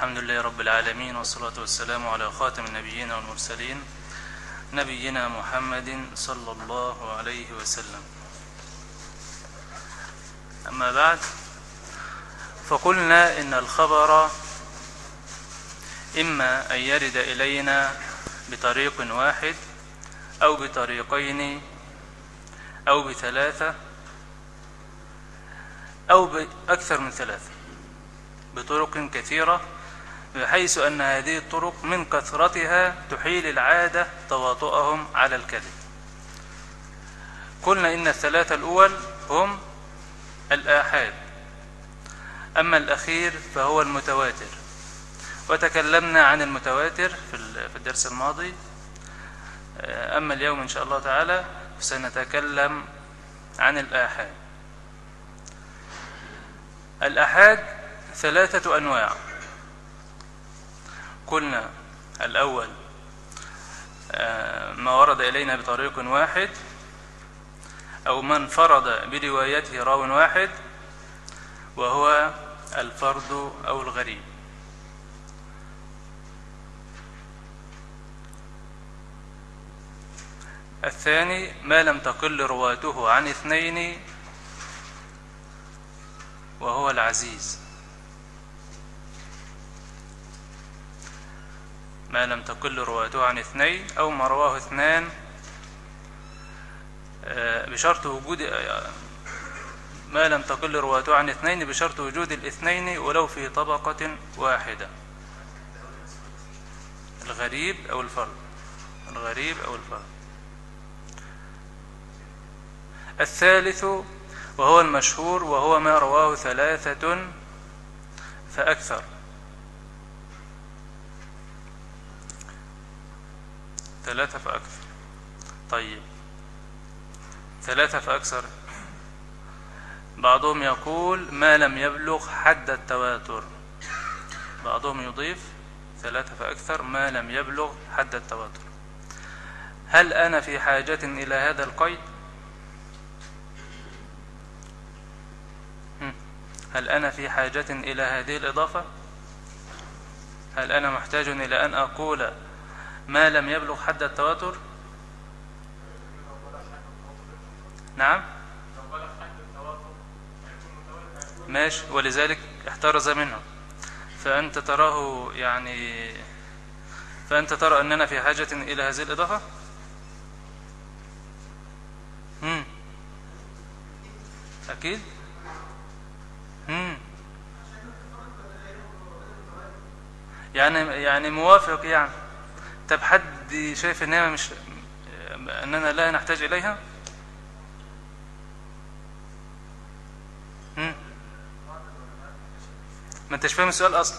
الحمد لله رب العالمين، والصلاة والسلام على خاتم النبيين والمرسلين نبينا محمد صلى الله عليه وسلم. أما بعد، فقلنا إن الخبر إما أن يرد إلينا بطريق واحد أو بطريقين أو بثلاثة أو بأكثر من ثلاثة، بطرق كثيرة، بحيث أن هذه الطرق من كثرتها تحيل العادة تواطؤهم على الكذب. قلنا إن الثلاثة الأول هم الآحاد، أما الأخير فهو المتواتر، وتكلمنا عن المتواتر في الدرس الماضي. أما اليوم إن شاء الله تعالى سنتكلم عن الآحاد. الآحاد ثلاثة أنواع. قلنا الأول ما ورد إلينا بطريق واحد، أو من فرد بروايته راو واحد، وهو الفرد أو الغريب. الثاني ما لم تقل رواته عن اثنين، وهو العزيز. ما لم تقل رواته عن اثنين أو ما رواه اثنان بشرط وجود، ما لم تقل رواته عن اثنين بشرط وجود الاثنين ولو في طبقة واحدة. الغريب أو الفرد. الغريب أو الفرد. الثالث وهو المشهور، وهو ما رواه ثلاثة فأكثر. ثلاثة فأكثر. طيب، ثلاثة فأكثر، بعضهم يقول ما لم يبلغ حد التواتر، بعضهم يضيف ثلاثة فأكثر ما لم يبلغ حد التواتر. هل أنا في حاجة إلى هذا القيد؟ هل أنا في حاجة إلى هذه الإضافة؟ هل أنا محتاج إلى أن أقول ما لم يبلغ حد التواتر؟ نعم، ماشي، ولذلك احترز منه. فأنت تراه يعني، فأنت ترى أننا في حاجة إلى هذه الإضافة؟ أكيد. يعني موافق يعني. طب حد شايف انها مش، اننا لا نحتاج اليها؟ ما انتش فاهم السؤال اصلا.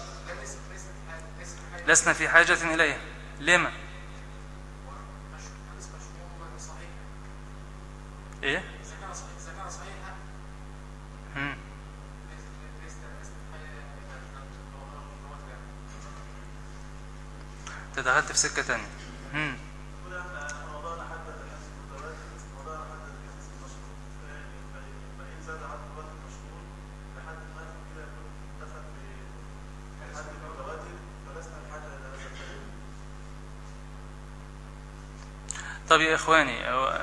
لسنا في حاجة اليها. لما؟ ايه؟ تدخلت في سكة تانية. طب يا إخواني،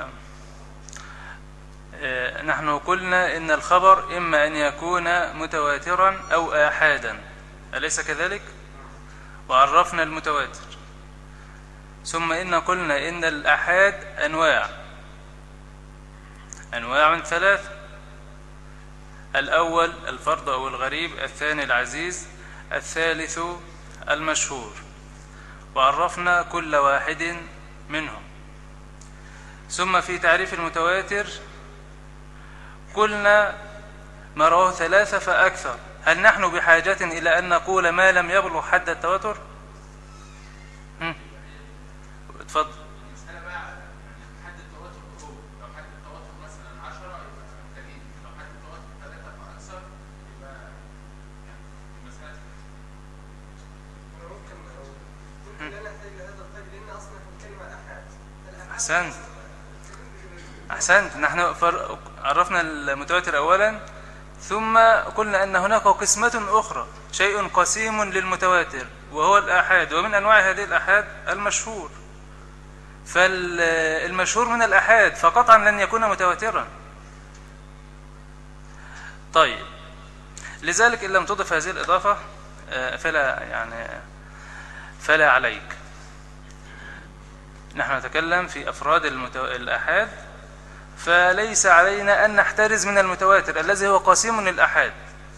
نحن قلنا إن الخبر إما أن يكون متواترا أو آحادا، أليس كذلك؟ وعرفنا المتواتر، ثم إن قلنا إن الآحاد أنواع ثلاثة. الأول الفرد أو الغريب، الثاني العزيز، الثالث المشهور، وعرفنا كل واحد منهم. ثم في تعريف المتواتر قلنا ما رواه ثلاثة فأكثر. هل نحن بحاجة إلى أن نقول ما لم يبلغ حد التواتر؟ اتفضل. المسألة بقى حد التواتر هو، لو حد التواتر مثلا 10 يبقى محتاجين، لو حد التواتر 3 فأكثر يبقى المسألة ممكن لا نحتاج إلى هذا القيد، لأن أصلا في الكلمة أحسنت. نحن عرفنا المتواتر أولا ثم قلنا أن هناك قسمة أخرى، شيء قسيم للمتواتر وهو الآحاد، ومن أنواع هذه الآحاد المشهور. فالمشهور من الآحاد فقطعا لن يكون متواترا. طيب، لذلك إن لم تضف هذه الإضافة فلا عليك. نحن نتكلم في أفراد الآحاد، فليس علينا أن نحترز من المتواتر الذي هو قسيم للآحاد.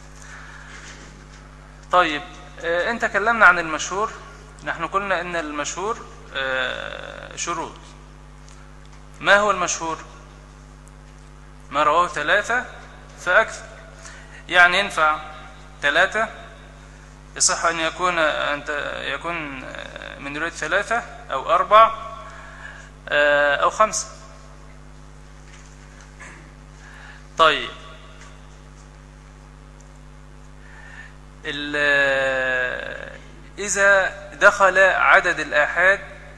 طيب، إن تكلمنا عن المشهور، نحن قلنا أن المشهور شروط. ما هو المشهور؟ ما رواه 3 فأكثر. يعني ينفع 3، يصح أن يكون من رواية 3 أو 4 أو 5. طيب، إذا دخل عدد الآحاد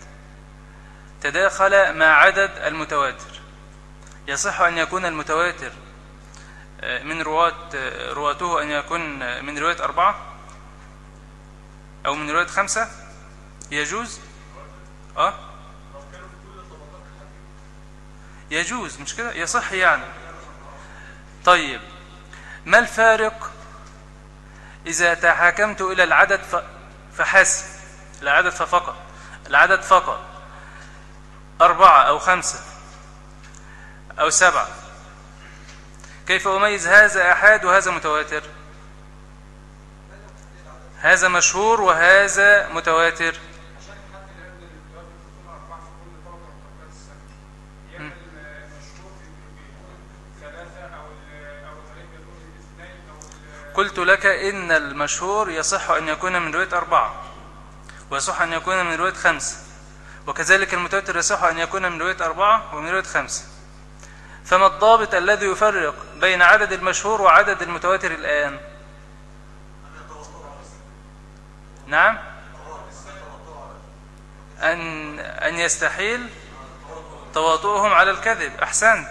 تداخل مع عدد المتواتر، يصح أن يكون المتواتر من رواته أن يكون من رواية 4 أو من رواية 5. يجوز يجوز، مش كده؟ يصح يعني. طيب، ما الفارق إذا تحاكمت إلى العدد فحسب، العدد فقط، العدد فقط 4 أو 5 أو 7، كيف أميز هذا آحاد وهذا متواتر؟ هذا مشهور وهذا متواتر. قلت لك إن المشهور يصح أن يكون من رواية 4، ويصح أن يكون من رواية 5، وكذلك المتواتر يصح أن يكون من رواية 4 ومن رواية 5. فما الضابط الذي يفرق بين عدد المشهور وعدد المتواتر الآن؟ نعم، أن يستحيل تواطؤهم على الكذب. أحسنت.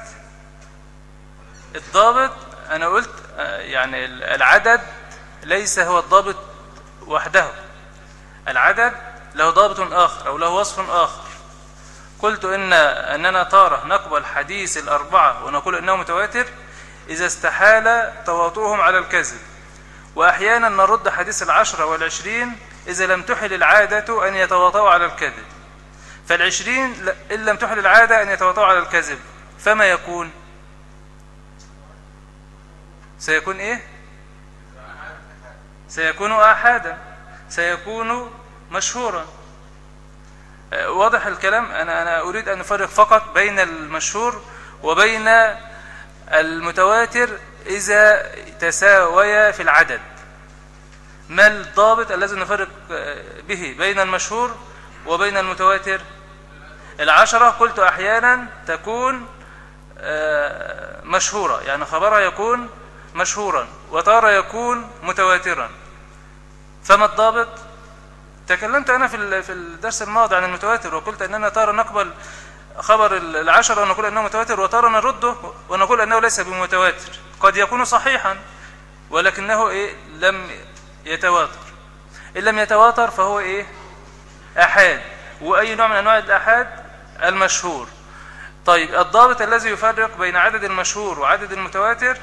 الضابط أنا قلت يعني العدد ليس هو الضابط وحده، العدد له ضابط آخر أو له وصف آخر. قلت أننا تارة نقبل حديث 4 ونقول إنه متواتر إذا استحال تواطؤهم على الكذب، وأحيانا نرد حديث 10 و20 إذا لم تحل العادة أن يتواطؤوا على الكذب. ف20 إن لم تحل العادة أن يتواطؤوا على الكذب، فما يكون؟ سيكون إيه؟ سيكون آحادا، سيكون مشهورا. واضح الكلام؟ أنا أريد أن نفرق فقط بين المشهور وبين المتواتر إذا تساويا في العدد. ما الضابط الذي نفرق به بين المشهور وبين المتواتر؟ 10 قلت أحيانا تكون مشهورة، يعني خبرها يكون مشهورا، وتارة يكون متواترا. فما الضابط؟ تكلمت أنا في الدرس الماضي عن المتواتر، وقلت أننا تارة نقبل خبر 10 ونقول أنه متواتر، وتارة نرده ونقول أنه ليس بمتواتر، قد يكون صحيحا ولكنه لم يتواتر. إن لم يتواتر فهو آحاد، وأي نوع من أنواع الآحاد المشهور. طيب، الضابط الذي يفرق بين عدد المشهور وعدد المتواتر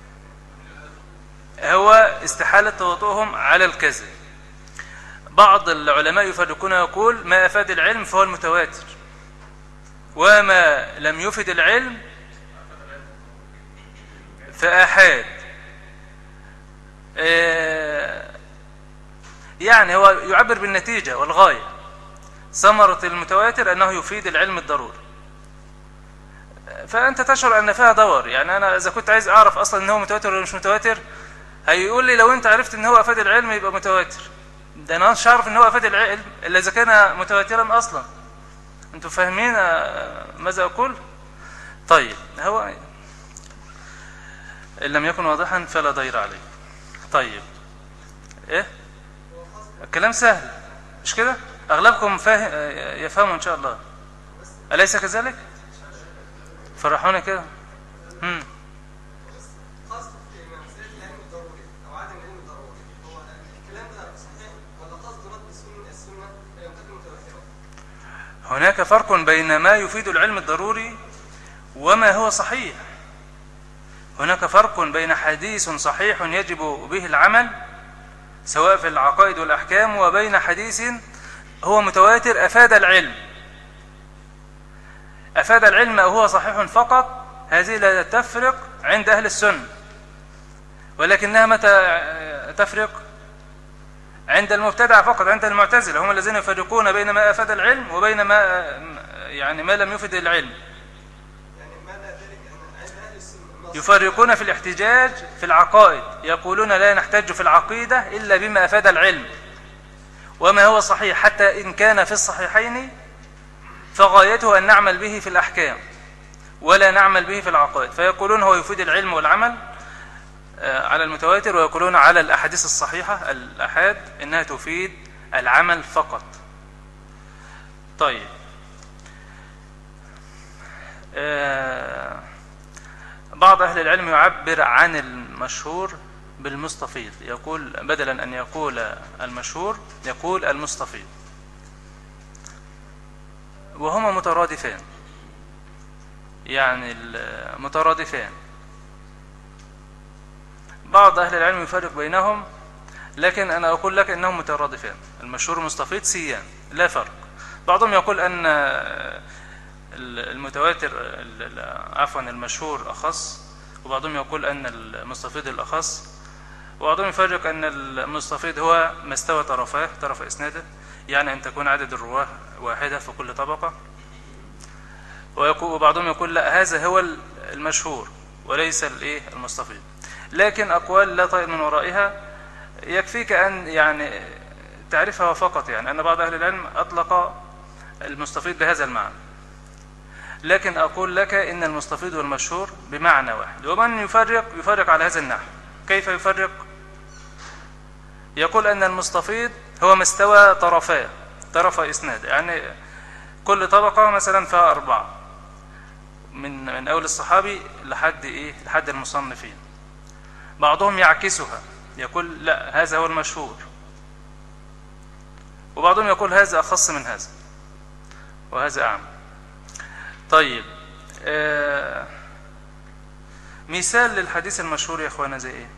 هو استحالة تواطؤهم على الكذب. بعض العلماء يفرقون، يقول ما أفاد العلم فهو المتواتر، وما لم يفد العلم فآحاد. يعني هو يعبر بالنتيجة والغاية. ثمرة المتواتر أنه يفيد العلم الضروري، فأنت تشعر أن فيها دور. يعني أنا إذا كنت عايز أعرف أصلا أنه متواتر ولا مش متواتر، هيقول لي لو أنت عرفت أنه أفاد العلم يبقى متواتر. ده أنا مش عارف أنه أفاد العلم إلا إذا كان متواترا أصلا. أنتم فاهمين ماذا أقول؟ طيب، هو إن لم يكن واضحا فلا ضير عليه. طيب، الكلام سهل مش كده؟ أغلبكم يفهموا إن شاء الله، أليس كذلك؟ فرحونا كده. هناك فرق بين ما يفيد العلم الضروري وما هو صحيح. هناك فرق بين حديث صحيح يجب به العمل سواء في العقائد والأحكام، وبين حديث هو متواتر أفاد العلم. أفاد العلم أو هو صحيح فقط، هذه لا تفرق عند أهل السنة، ولكنها متى تفرق؟ عند المبتدع فقط، عند المعتزلة، هم الذين يفرقون بين ما أفاد العلم وبين ما لم يفد العلم. يفرقون في الاحتجاج في العقائد، يقولون لا نحتج في العقيدة إلا بما أفاد العلم، وما هو صحيح حتى إن كان في الصحيحين فغايته أن نعمل به في الأحكام ولا نعمل به في العقائد. فيقولون هو يفيد العلم والعمل على المتواتر، ويقولون على الأحاديث الصحيحة الأحاد إنها تفيد العمل فقط. طيب، بعض أهل العلم يعبر عن المشهور بالمستفيض، يقول بدلا أن يقول المشهور يقول المستفيض، وهما مترادفان، يعني مترادفان. بعض أهل العلم يفرق بينهم، لكن أنا أقول لك أنهم مترادفان، المشهور والمستفيض سيان لا فرق. بعضهم يقول أن المتواتر المشهور أخص، وبعضهم يقول أن المستفيض الأخص، وبعضهم يفرق أن المستفيض هو ما استوى طرف إسناده، يعني أن تكون عدد الرواه واحدة في كل طبقة. وبعضهم يقول لا، هذا هو المشهور وليس المستفيض. لكن أقوال لا طائل من ورائها، يكفيك أن يعني تعرفها فقط، يعني أن بعض أهل العلم أطلق المستفيض بهذا المعنى. لكن أقول لك إن المستفيض والمشهور بمعنى واحد، ومن يفرق على هذا النحو. كيف يفرق؟ يقول أن المستفيض هو ما استوى طرف إسناد، يعني كل طبقة مثلا فيها 4 من أول الصحابي لحد المصنفين. بعضهم يعكسها، يقول لا، هذا هو المشهور، وبعضهم يقول هذا أخص من هذا وهذا أعم. طيب، مثال للحديث المشهور يا أخوانا زي إيه؟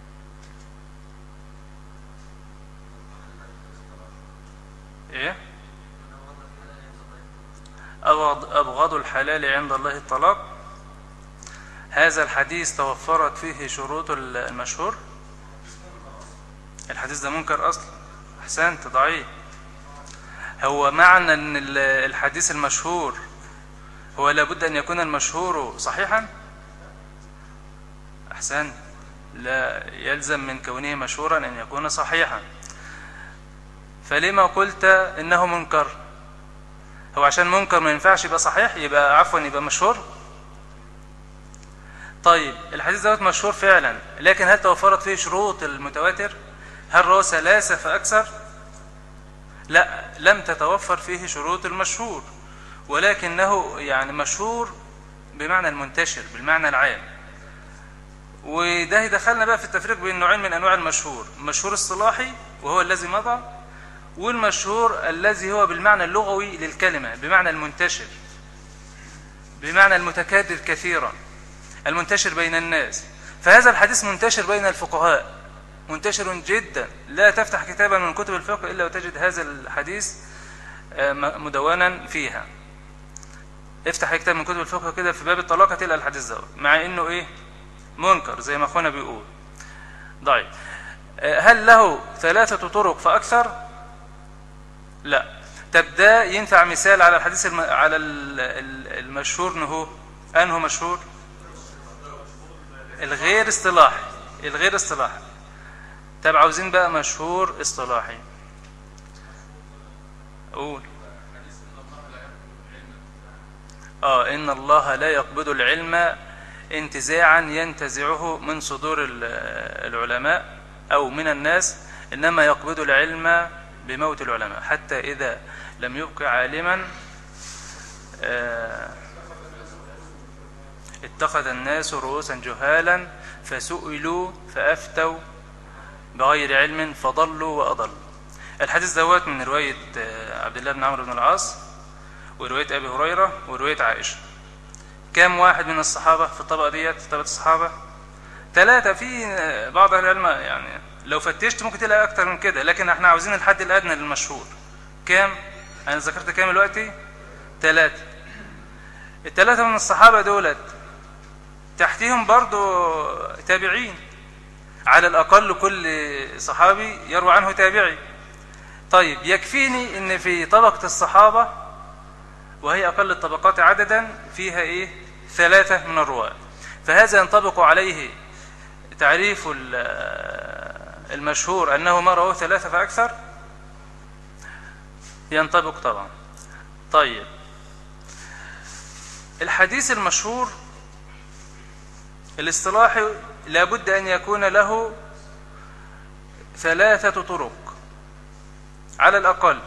أبغض الحلال عند الله الطلاق. هذا الحديث توفرت فيه شروط المشهور. الحديث ده منكر أصلا. أحسنت، ضعيف. هو معنى أن الحديث المشهور هو لابد أن يكون المشهور صحيحا؟ أحسنت، لا يلزم من كونه مشهورا أن يكون صحيحا. فلما قلت إنه منكر؟ هو عشان منكر ما ينفعش يبقى صحيح، يبقى مشهور؟ طيب، الحديث دوت مشهور فعلا، لكن هل توفرت فيه شروط المتواتر؟ هل روى 3 فأكثر؟ لا، لم تتوفر فيه شروط المشهور، ولكنه يعني مشهور بمعنى المنتشر، بالمعنى العام. وده دخلنا بقى في التفريق بين نوعين من أنواع المشهور: المشهور الصلاحي وهو الذي مضى، والمشهور الذي هو بالمعنى اللغوي للكلمة، بمعنى المنتشر، بمعنى المتكرر كثيرا، المنتشر بين الناس. فهذا الحديث منتشر بين الفقهاء، منتشر جدا، لا تفتح كتابا من كتب الفقه إلا وتجد هذا الحديث مدونا فيها. افتح كتاب من كتب الفقه كده في باب الطلاق تلقى الحديث ده، مع انه منكر زي ما اخونا بيقول، ضعيف. هل له 3 طرق فأكثر؟ لا. تبدأ ينفع مثال على الحديث على المشهور. أنه مشهور الغير اصطلاحي. طب عاوزين بقى مشهور اصطلاحي. قول. إن الله لا يقبض العلم انتزاعا ينتزعه من صدور العلماء أو من الناس، إنما يقبض العلم بموت العلماء، حتى إذا لم يبق عالما اتخذ الناس رؤوسا جهالا فسئلوا فأفتوا بغير علم فضلوا وأضلوا. الحديث دوت من رواية عبد الله بن عمرو بن العاص، ورواية أبي هريرة ورواية عائشة. كم واحد من الصحابة في الطبقة ديت، طبقة الصحابة؟ 3. في بعض أهل العلم يعني لو فتشت ممكن تلاقي أكتر من كده، لكن احنا عاوزين الحد الأدنى للمشهور. كم؟ أنا ذكرت كم دلوقتي؟ 3. ال3 من الصحابة دولت تحتهم برضو تابعين، على الأقل كل صحابي يروى عنه تابعي. طيب يكفيني ان في طبقة الصحابة وهي أقل الطبقات عددا فيها 3 من الرواة، فهذا ينطبق عليه تعريف المشهور أنه ما رواه 3 فأكثر، ينطبق طبعا. طيب الحديث المشهور الاصطلاحي لابد أن يكون له 3 طرق على الأقل.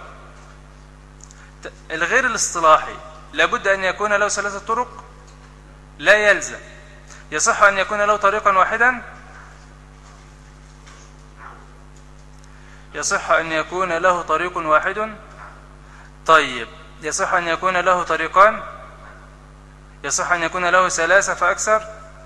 الغير الاصطلاحي لابد أن يكون له 3 طرق، لا يلزم. يصح أن يكون له طريقا واحدا، يصح أن يكون له طريق واحد. طيب يصح أن يكون له طريقان، يصح أن يكون له 3 فأكثر،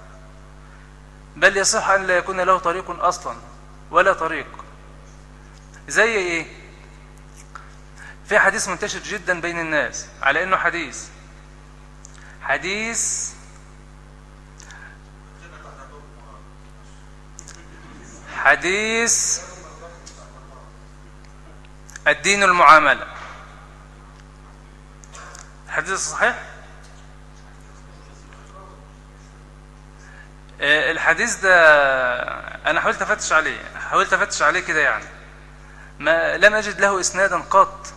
بل يصح أن لا يكون له طريق أصلا ولا طريق. زي إيه؟ في حديث منتشر جدا بين الناس على أنه حديث الدين المعاملة. الحديث صحيح؟ الحديث ده أنا حاولت أفتش عليه كده يعني، ما لم أجد له إسنادا قط،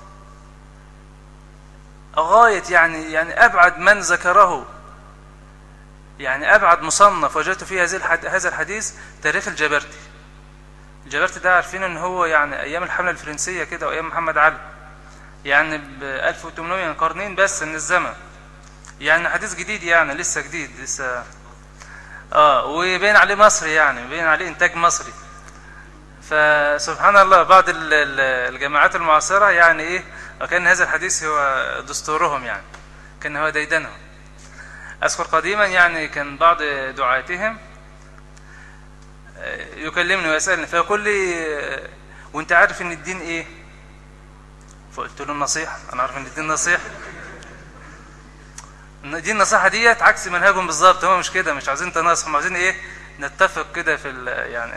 غاية يعني أبعد من ذكره، يعني أبعد مصنف وجدت فيه هذا الحديث تاريخ الجبرتي. الجبرتي ده عارفين ان هو يعني ايام الحملة الفرنسية كده وايام محمد علي، يعني ب 1800 قرنين بس من الزمن، يعني حديث جديد، يعني لسه جديد لسه وبين عليه مصري، يعني بين عليه انتاج مصري. فسبحان الله بعض الجماعات المعاصرة يعني وكان هذا الحديث هو دستورهم، يعني كان هو ديدنهم. اذكر قديما يعني كان بعض دعاتهم يكلمني ويسألني فيقول لي وانت عارف ان الدين ايه؟ فقلت له النصيحة. انا عارف ان الدين نصيحة. الدين النصيحة ديت عكس منهجهم بالظبط، هم مش كده، مش عايزين تناصح، هم عايزين نتفق كده في يعني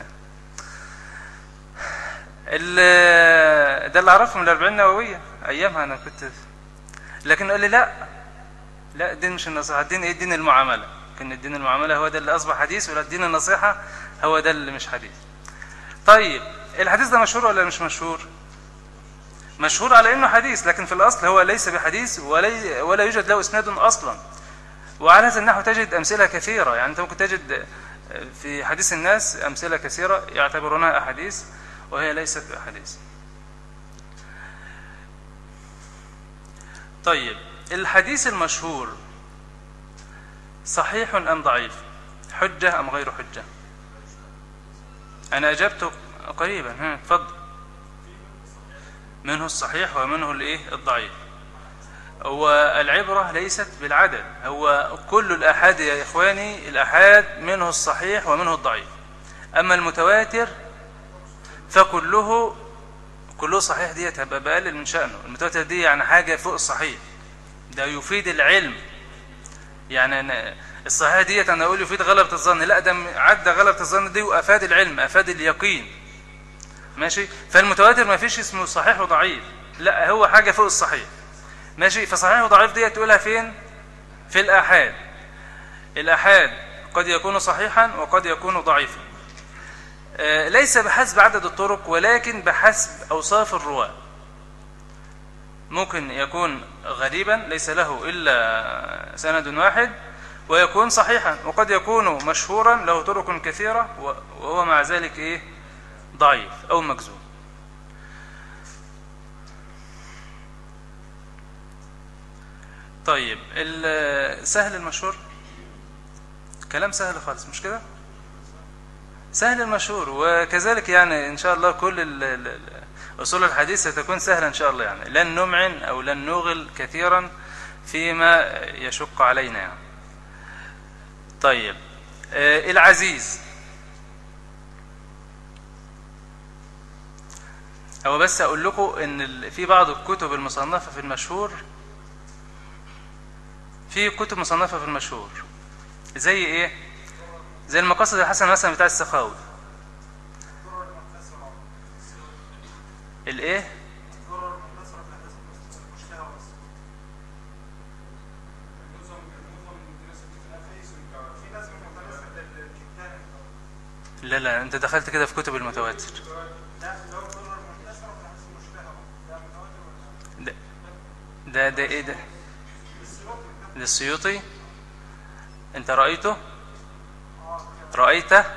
ده اللي اعرفه من ال40 نووية ايامها انا كنت. لكن قال لي لا الدين مش النصيحة، الدين الدين المعاملة. كان الدين المعاملة هو ده اللي اصبح حديث، ولا الدين النصيحة هو ده اللي مش حديث. طيب الحديث ده مشهور ولا مش مشهور؟ مشهور على انه حديث، لكن في الاصل هو ليس بحديث ولا يوجد له اسناد اصلا. وعلى هذا النحو تجد امثله كثيره، يعني انت ممكن تجد في حديث الناس امثله كثيره يعتبرونها احاديث وهي ليست احاديث. طيب الحديث المشهور صحيح ام ضعيف؟ حجه ام غير حجه؟ انا اجبت قريبا، اتفضل. منه الصحيح ومنه الضعيف. والعبرة ليست بالعدد، هو كل الآحاد يا إخواني، الآحاد منه الصحيح ومنه الضعيف. أما المتواتر فكله صحيح، ديت هبقى بقلل من شأنه. المتواتر دي يعني حاجة فوق الصحيح، ده يفيد العلم. يعني الصحيح ديت أنا أقول يفيد غلبة الظن، لا ده عدى غلبة الظن دي وأفاد العلم، أفاد اليقين. ماشي. فالمتواتر ما فيش اسمه صحيح وضعيف، لا هو حاجة فوق الصحيح. ماشي. فصحيح وضعيف دي تقولها فين؟ في الآحاد. الآحاد قد يكون صحيحا وقد يكون ضعيفا، ليس بحسب عدد الطرق ولكن بحسب أوصاف الرواة. ممكن يكون غريبا ليس له إلا سند واحد ويكون صحيحا، وقد يكون مشهورا له طرق كثيرة وهو مع ذلك ضعيف أو مكذوب. طيب سهل المشهور كلام سهل خالص، مش كده؟ سهل المشهور، وكذلك يعني إن شاء الله كل أصول الحديث ستكون سهلة إن شاء الله، يعني لن نمعن أو لن نغل كثيرا فيما يشق علينا يعني. طيب العزيز هو بس أقول لكم إن في بعض الكتب المصنفة في المشهور، في كتب مصنفة في المشهور زي إيه؟ زي المقاصد الحسنة مثلا بتاع السخاوي. الإيه؟ لا لا، أنت دخلت كده في كتب المتواتر. ده إيه ده؟ ده السيوطي. أنت رأيته؟ رأيته؟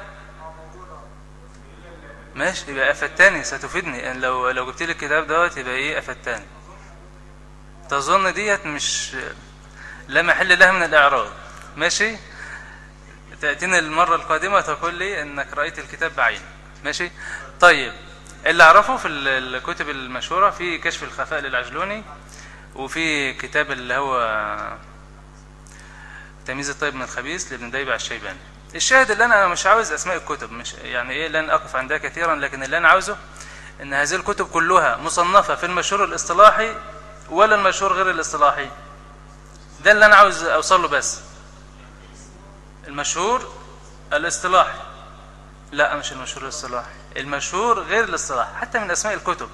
ماشي، يبقى أفتاني ستفيدني لو جبت لي الكتاب دوت، يبقى إيه أفتاني. تظن ديت مش لا محل لها من الإعراب. ماشي، تأتيني المرة القادمة تقول لي أنك رأيت الكتاب بعينه. ماشي. طيب اللي أعرفه في الكتب المشهورة في كشف الخفاء للعجلوني، وفي كتاب اللي هو تمييز الطيب من الخبيث لابن ديبع الشيباني. الشاهد اللي أنا مش عاوز أسماء الكتب، مش يعني إيه، لن أقف عندها كثيرا، لكن اللي أنا عاوزه أن هذه الكتب كلها مصنفة في المشهور الاصطلاحي ولا المشهور غير الاصطلاحي. ده اللي أنا عاوز أوصل له. بس المشهور الاصطلاحي، لا مش المشهور الاصطلاحي، المشهور غير الاصطلاحي حتى من أسماء الكتب.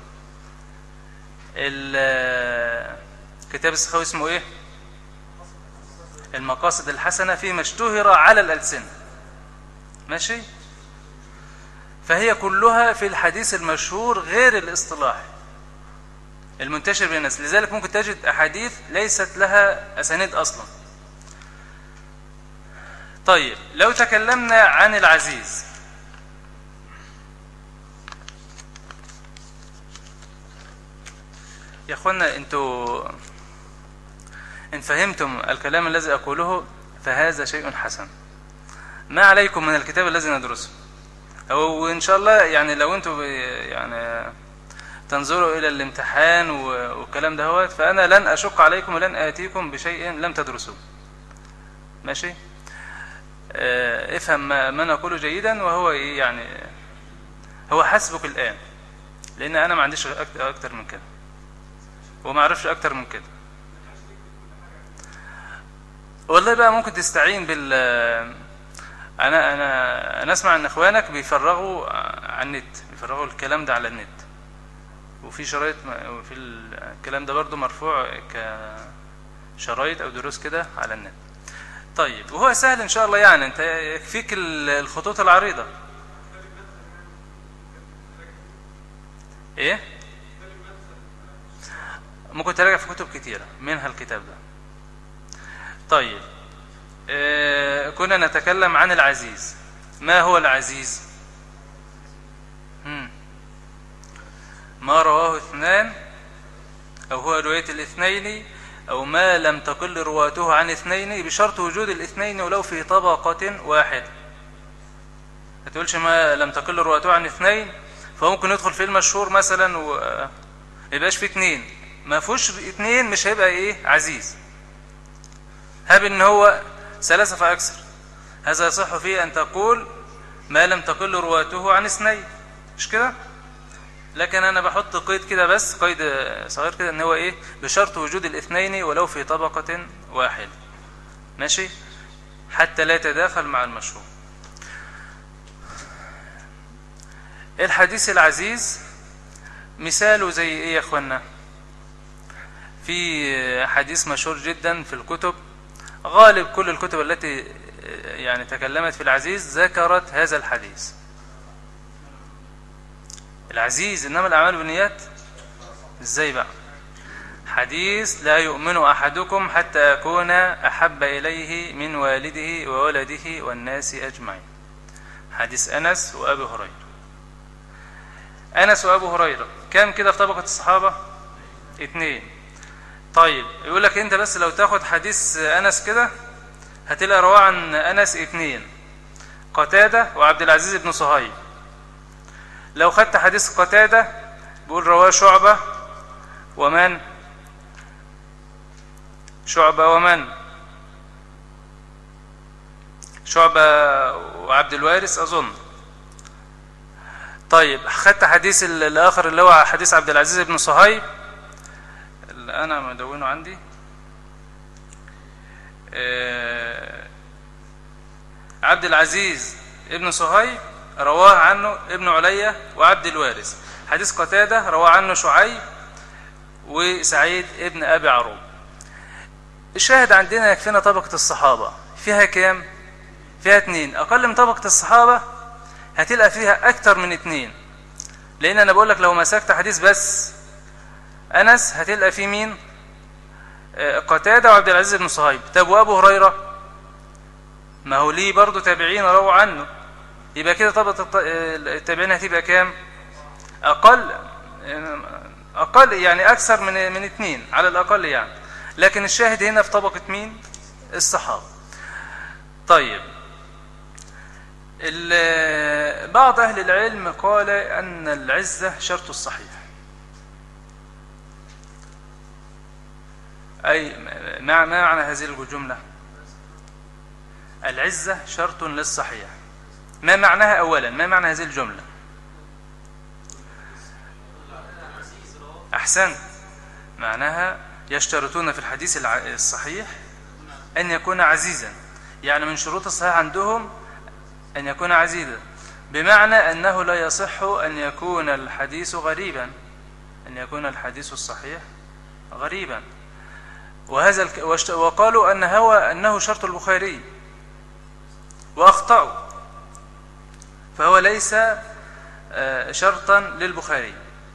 كتاب السخاوي اسمه إيه؟ المقاصد الحسنة فيما اشتهر على الألسنة. ماشي، فهي كلها في الحديث المشهور غير الاصطلاحي المنتشر بين الناس. لذلك ممكن تجد أحاديث ليست لها أسانيد أصلا. طيب لو تكلمنا عن العزيز، يا أخوانا أنتوا إن فهمتم الكلام الذي أقوله فهذا شيء حسن. ما عليكم من الكتاب الذي ندرسه، وإن شاء الله يعني لو أنتم يعني تنظروا إلى الامتحان والكلام دهوت، فأنا لن أشق عليكم ولن آتيكم بشيء لم تدرسوه. ماشي. افهم ما نقوله جيدا، وهو إيه يعني، هو حسبك الآن، لأن أنا ما عنديش أكتر من كده وما أعرفش أكتر من كده. والله بقى ممكن تستعين بال أنا أسمع أن إخوانك بيفرغوا على النت، بيفرغوا الكلام ده على النت، وفي شرايط، وفي الكلام ده برضو مرفوع كشرايط أو دروس كده على النت. طيب وهو سهل إن شاء الله، يعني أنت يكفيك الخطوط العريضة. إيه؟ ممكن تراجع في كتب كتيرة منها الكتاب ده. طيب كنا نتكلم عن العزيز. ما هو العزيز؟ ما رواه اثنان، أو هو رواية الاثنين، أو ما لم تقل رواته عن اثنين بشرط وجود الاثنين ولو في طبقة واحدة. ما تقولش ما لم تقل رواته عن اثنين، فممكن يدخل في المشهور مثلا وما يبقاش في اثنين، ما فيهوش اثنين مش هيبقى ايه عزيز. هاب ان هو ثلاثة فأكثر، هذا يصح فيه أن تقول ما لم تقل رواته عن اثنين، مش كده؟ لكن أنا بحط قيد كده، بس قيد صغير كده، ان هو ايه بشرط وجود الاثنين ولو في طبقة واحدة. ماشي، حتى لا يتداخل مع المشهور. الحديث العزيز مثاله زي ايه يا اخوانا؟ في حديث مشهور جدا في الكتب، غالب كل الكتب التي يعني تكلمت في العزيز ذكرت هذا الحديث. العزيز إنما الأعمال بالنيات. ازاي بقى؟ حديث لا يؤمن أحدكم حتى أكون أحب إليه من والده وولده والناس أجمعين. حديث أنس وأبي هريرة. أنس وأبو هريرة كم كده في طبقة الصحابة؟ 2. طيب يقول لك أنت بس لو تاخد حديث أنس كده هتلاقي رواه عن أنس 2، قتادة وعبد العزيز بن صهيب. لو خدت حديث قتادة بيقول رواه شعبة ومن؟ شعبة ومن؟ شعبة وعبد الوارث أظن. طيب خدت حديث الآخر اللي هو حديث عبد العزيز بن صهيب اللي أنا مدونه عندي. عبد العزيز ابن صهيب رواه عنه ابن علية وعبد الوارث. حديث قتادة رواه عنه شعيب وسعيد ابن أبي عروب. الشاهد عندنا يكفينا طبقة الصحابة فيها كام؟ فيها 2. أقل من طبقة الصحابة هتلقى فيها أكتر من 2، لأن أنا بقول لك لو مسكت حديث بس أنس هتلقى فيه مين؟ قتادة وعبد العزيز بن صهيب. طب وأبو هريرة؟ ما هو ليه برضو تابعين رووا عنه، يبقى كده طبقة التابعين هتبقى كام؟ أقل يعني أكثر من 2 على الأقل يعني. لكن الشاهد هنا في طبقة مين؟ الصحابة. طيب بعض أهل العلم قال أن العزة شرط الصحيح، أي ما معنى هذه الجملة؟ العزة شرط للصحيح. ما معناها أولا؟ ما معنى هذه الجملة؟ أحسنت، معناها يشترطون في الحديث الصحيح أن يكون عزيزا، يعني من شروط الصحيح عندهم أن يكون عزيزا، بمعنى أنه لا يصح أن يكون الحديث غريبا، أن يكون الحديث الصحيح غريبا. وقالوا أنه شرط البخاري وأخطأوا، فهو ليس شرطا للبخاري.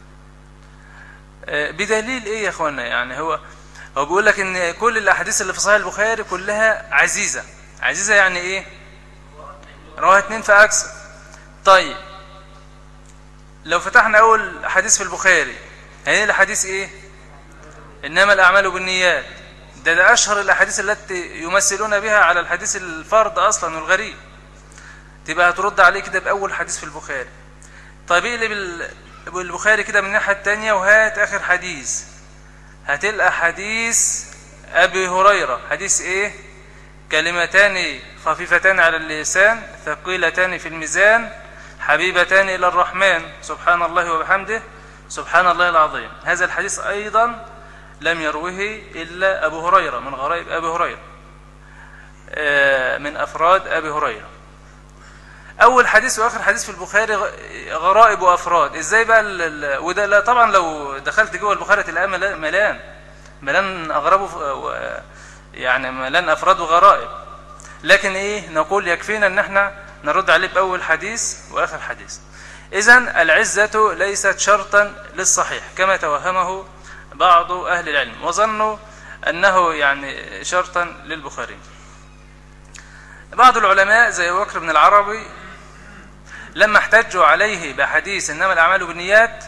بدليل إيه يا أخوانا؟ يعني هو بيقول لك إن كل الأحاديث اللي في صحيح البخاري كلها عزيزة. عزيزة يعني إيه؟ رواه 2 فأكثر. طيب لو فتحنا أول حديث في البخاري هي الحديث إيه؟ إنما الأعمال بالنيات. ده أشهر الأحاديث التي يمثلون بها على الحديث الفرد أصلا والغريب. تبقى هترد عليه كده بأول حديث في البخاري. طيب اقلب البخاري كده من الناحية التانية وهات آخر حديث، هتلقى حديث أبي هريرة. حديث إيه؟ كلمتان خفيفتان على اللسان ثقيلتان في الميزان حبيبتان إلى الرحمن سبحان الله وبحمده سبحان الله العظيم. هذا الحديث أيضا لم يروه إلا أبو هريرة، من غرائب أبي هريرة، من أفراد أبي هريرة. أول حديث وآخر حديث في البخاري غرائب وأفراد. إزاي بقى وده لا طبعا لو دخلت جوه البخاري تلاقيه ملان أغربه، يعني ملان أفراد وغرائب. لكن إيه نقول؟ يكفينا أن احنا نرد عليه بأول حديث وآخر حديث. إذن العزة ليست شرطا للصحيح كما توهمه بعض أهل العلم وظنوا أنه يعني شرطا للبخاري. بعض العلماء زي أبو بكر بن العربي لما احتجوا عليه بحديث إنما الأعمال بالنيات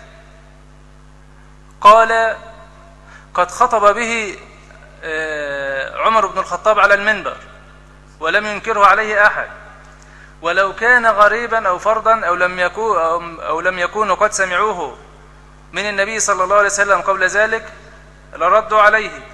قال قد خطب به عمر بن الخطاب على المنبر ولم ينكره عليه أحد، ولو كان غريبا أو فردا أو لم يكونوا قد سمعوه من النبي صلى الله عليه وسلم قبل ذلك لردوا عليه.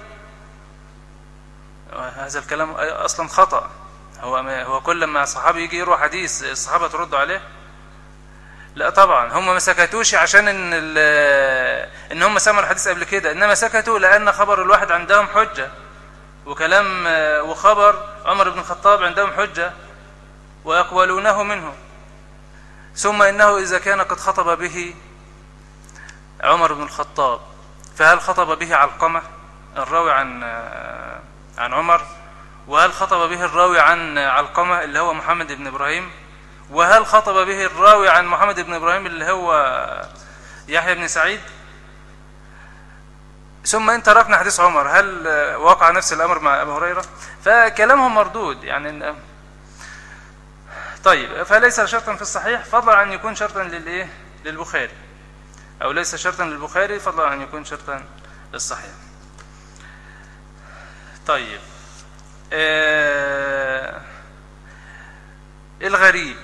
هذا الكلام أصلا خطأ. هو كل ما صحابي يجي يروح حديث الصحابة تردوا عليه؟ لا طبعا، هم ما سكتوش عشان ان هم سمعوا الحديث قبل كده، انما سكتوا لان خبر الواحد عندهم حجة، وكلام وخبر عمر بن الخطاب عندهم حجة ويقبلونه منه. ثم انه اذا كان قد خطب به عمر بن الخطاب فهل خطب به علقمة الراوي عن عمر؟ وهل خطب به الراوي عن علقمة اللي هو محمد بن إبراهيم؟ وهل خطب به الراوي عن محمد بن إبراهيم اللي هو يحيى بن سعيد؟ ثم إن تركنا حديث عمر هل وقع نفس الأمر مع أبي هريرة؟ فكلامهم مردود يعني. طيب فليس شرطا في الصحيح فضلا عن يكون شرطا للبخاري، أو ليس شرطا للبخاري فضلا عن يكون شرطا للصحيح. طيب الغريب،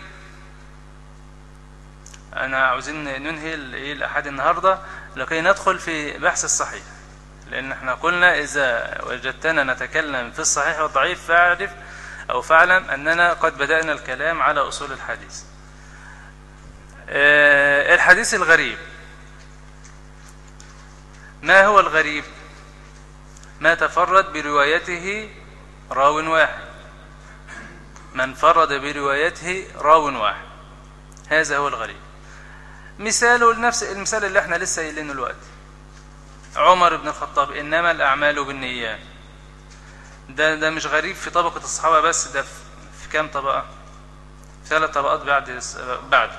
أنا عاوزين ننهي الأحد النهاردة لكي ندخل في بحث الصحيح، لأن احنا قلنا إذا وجدتنا نتكلم في الصحيح والضعيف فاعرف أو فاعلم أننا قد بدأنا الكلام على أصول الحديث. الحديث الغريب. ما هو الغريب؟ ما تفرد بروايته راو واحد، من فرد بروايته راو واحد، هذا هو الغريب. مثاله نفس المثال اللي احنا لسه قايلينه دلوقتي، عمر بن الخطاب إنما الأعمال بالنيات. ده مش غريب في طبقة الصحابة بس، ده في كام طبقة؟ 3 طبقات بعده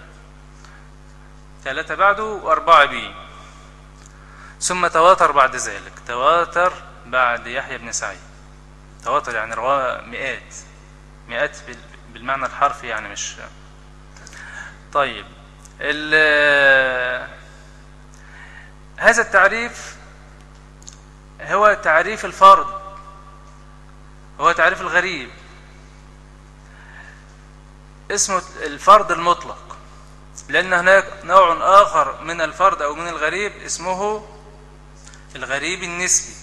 3 بعده و4 بيه، ثم تواتر بعد ذلك، تواتر بعد يحيى بن سعيد، تواتر يعني رواه مئات بالمعنى الحرفي يعني مش طيب. هذا التعريف هو تعريف الفرد، هو تعريف الغريب، اسمه الفرد المطلق، لأن هناك نوع آخر من الفرد أو من الغريب اسمه الغريب النسبي.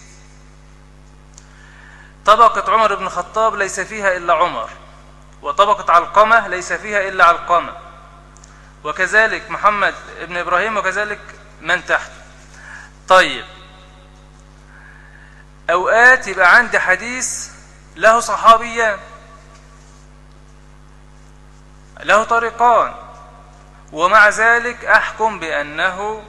طبقة عمر بن الخطاب ليس فيها إلا عمر، وطبقة علقمة ليس فيها إلا علقمة، وكذلك محمد بن إبراهيم، وكذلك من تحت. طيب، أوقات يبقى عندي حديث له صحابيان، له طريقان، ومع ذلك أحكم بأنه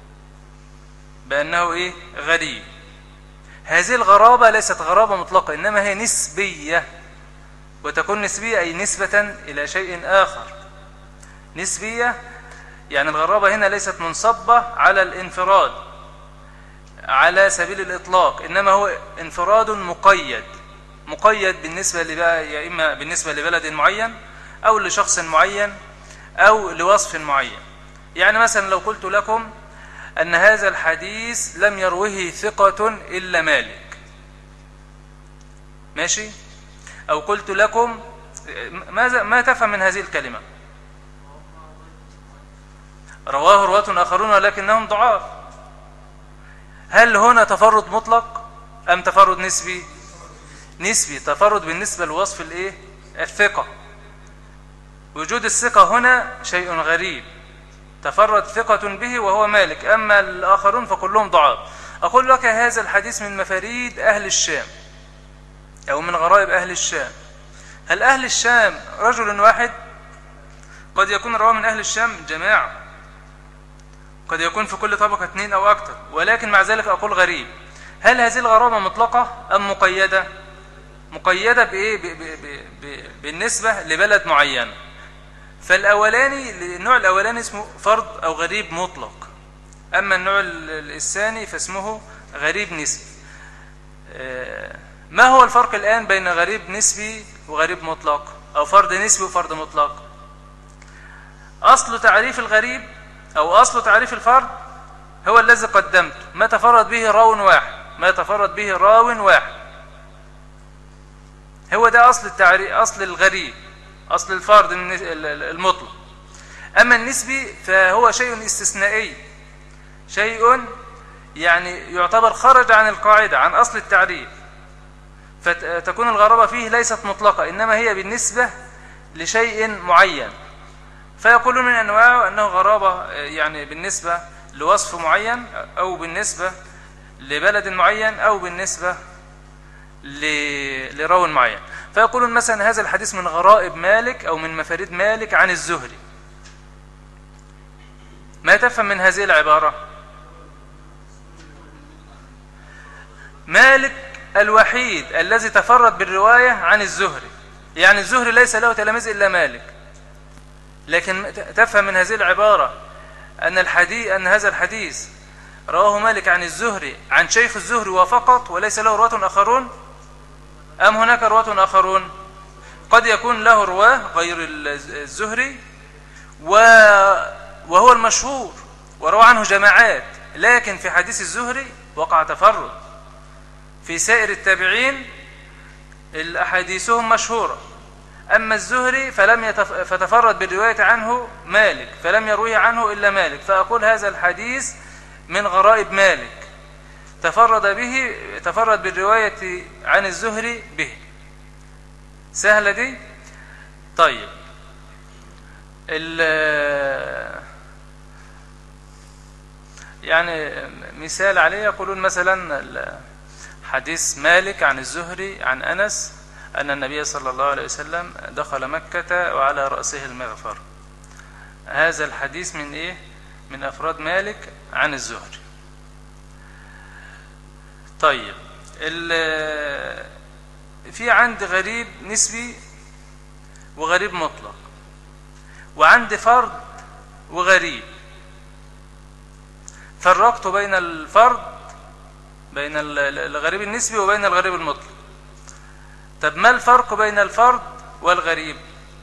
إيه؟ غريب. هذه الغرابة ليست غرابة مطلقة، إنما هي نسبية، وتكون نسبية أي نسبة إلى شيء آخر. نسبية يعني الغرابة هنا ليست منصبة على الانفراد على سبيل الإطلاق، إنما هو انفراد مقيد بالنسبة يا إما بالنسبة لبلد معين أو لشخص معين أو لوصف معين. يعني مثلا لو قلت لكم أن هذا الحديث لم يروه ثقة إلا مالك، ماشي؟ أو قلت لكم ما تفهم من هذه الكلمة؟ رواه رواة آخرون ولكنهم ضعاف. هل هنا تفرد مطلق أم تفرد نسبي؟ نسبي، تفرد بالنسبة لوصف الإيه؟ الثقة. وجود الثقة هنا شيء غريب، تفرد ثقة به وهو مالك، أما الآخرون فكلهم ضعاف. أقول لك هذا الحديث من مفاريد أهل الشام أو من غرائب أهل الشام. هل أهل الشام رجل واحد؟ قد يكون رواه من أهل الشام جماعة، قد يكون في كل طبقة 2 أو أكثر، ولكن مع ذلك أقول غريب. هل هذه الغرابة مطلقة أم مقيدة؟ مقيدة بإيه؟ بالنسبة لبلد معين. فالأولاني، النوع الأولاني اسمه فرد أو غريب مطلق، أما النوع الثاني فاسمه غريب نسبي. ما هو الفرق الآن بين غريب نسبي وغريب مطلق، أو فرد نسبي وفرد مطلق؟ أصل تعريف الغريب أو أصل تعريف الفرد هو الذي قدمته، ما تفرد به راو واحد، هو ده أصل التعريف، أصل الغريب، أصل الفرد المطلق. أما النسبي فهو شيء استثنائي، شيء يعني يعتبر خرج عن القاعدة، عن أصل التعريف، فتكون الغرابة فيه ليست مطلقة، إنما هي بالنسبة لشيء معين. فيقولون من أنواعه أنه غرابة يعني بالنسبة لوصف معين، أو بالنسبة لبلد معين، أو بالنسبة لراو معين. فيقولون مثلا هذا الحديث من غرائب مالك أو من مفاريد مالك عن الزهري. ما تفهم من هذه العبارة؟ مالك الوحيد الذي تفرد بالرواية عن الزهري، يعني الزهري ليس له تلاميذ إلا مالك، لكن تفهم من هذه العبارة أن هذا الحديث رواه مالك عن الزهري عن شيخ الزهري وفقط، وليس له رواة آخرون، أم هناك رواة آخرون؟ قد يكون له رواه غير الزهري وهو المشهور وروى عنه جماعات، لكن في حديث الزهري وقع تفرد. في سائر التابعين الأحاديثهم مشهورة، أما الزهري فتفرد بالرواية عنه مالك، فلم يرويه عنه إلا مالك، فأقول هذا الحديث من غرائب مالك. تفرد بالرواية عن الزهري به. سهلة دي. طيب يعني مثال عليه يقولون مثلا حديث مالك عن الزهري عن أنس أن النبي صلى الله عليه وسلم دخل مكة وعلى رأسه المغفر. هذا الحديث من إيه؟ من أفراد مالك عن الزهري. طيب في عند غريب نسبي وغريب مطلق، وعند فرد وغريب. فرقت بين الفرد، بين الغريب النسبي وبين الغريب المطلق. طب ما الفرق بين الفرد والغريب؟